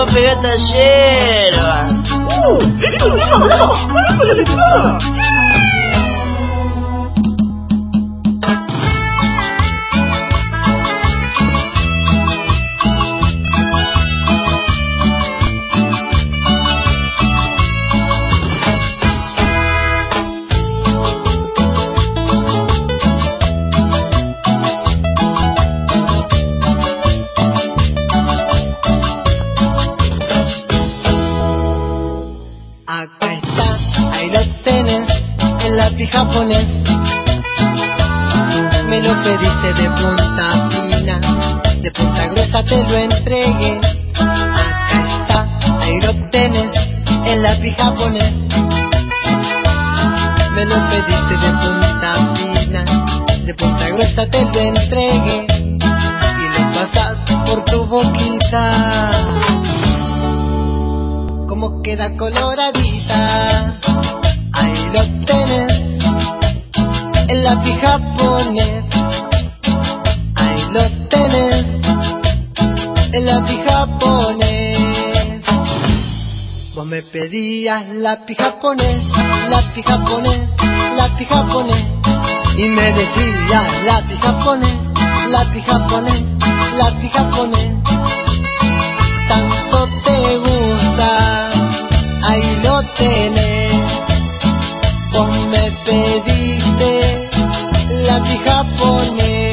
pegar esta yerba. Acá está, ahí lo tenés, el lápiz japonés. Me lo pediste de punta fina, de punta gruesa te lo entregué. Acá está, ahí lo tenés, el lápiz japonés. Me lo pediste de punta fina, de punta gruesa te lo entregué. Y lo pasas por tu boquita, como queda coloradita. Ahí lo tenés, el lápiz japonés. Ahí lo tenés, el lápiz japonés. Vos me pedías lápiz japonés, lápiz japonés, lápiz japonés. Y me decías lápiz japonés, lápiz japonés, lápiz japonés. Tanto te gusta, ahí lo tenés. Vos me pediste lápiz japonés.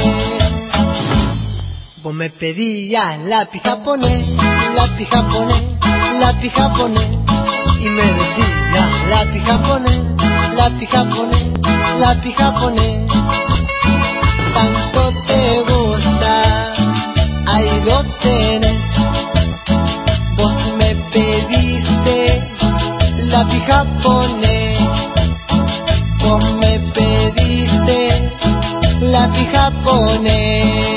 Vos me pedías lápiz japonés, lápiz japonés, lápiz japonés. Y me decías lápiz japonés, lápiz japonés, lápiz japonés. Tanto te gusta, ahí lo tenés. Vos me pediste lápiz japonés. Vos me pediste lápiz japonés.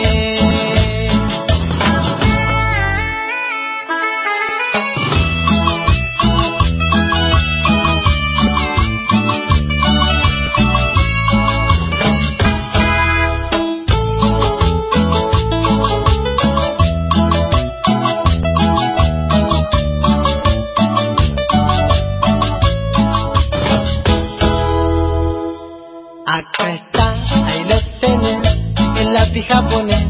Acá está, ahí lo tenés, el lápiz japonés.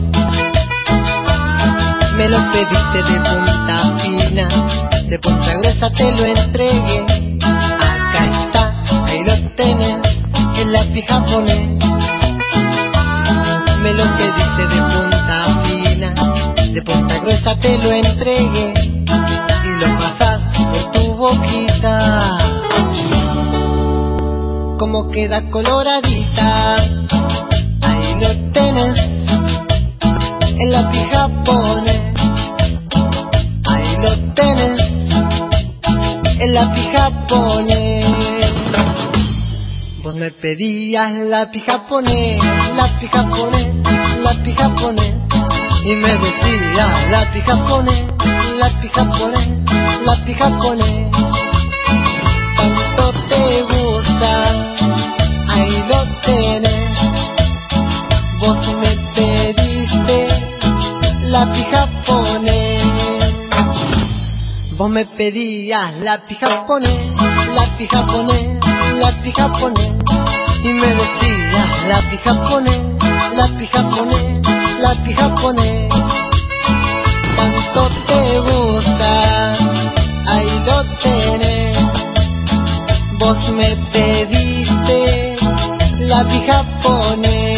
Me lo pediste de punta fina, de punta gruesa te lo entregué. Acá está, ahí lo tenés, el lápiz japonés. Me lo pediste de punta fina, de punta gruesa te lo entregué. Y lo pasas por tu boquita, como queda coloradita. Ahí lo tenés, el lápiz japonés. Ahí lo tenés, el lápiz japonés. Vos me pedías lápiz japonés, lápiz japonés, lápiz japonés. Y me decías lápiz japonés, lápiz japonés, lápiz japonés. Tanto te gusta, ahí lo tenés. Vos me pediste lápiz japonés. Vos me pedías lápiz japonés, lápiz japonés, lápiz japonés. Y me decías lápiz japonés, lápiz japonés, lápiz japonés. Tanto te gusta, ahí lo tenés. Vos me pediste lápiz japonés.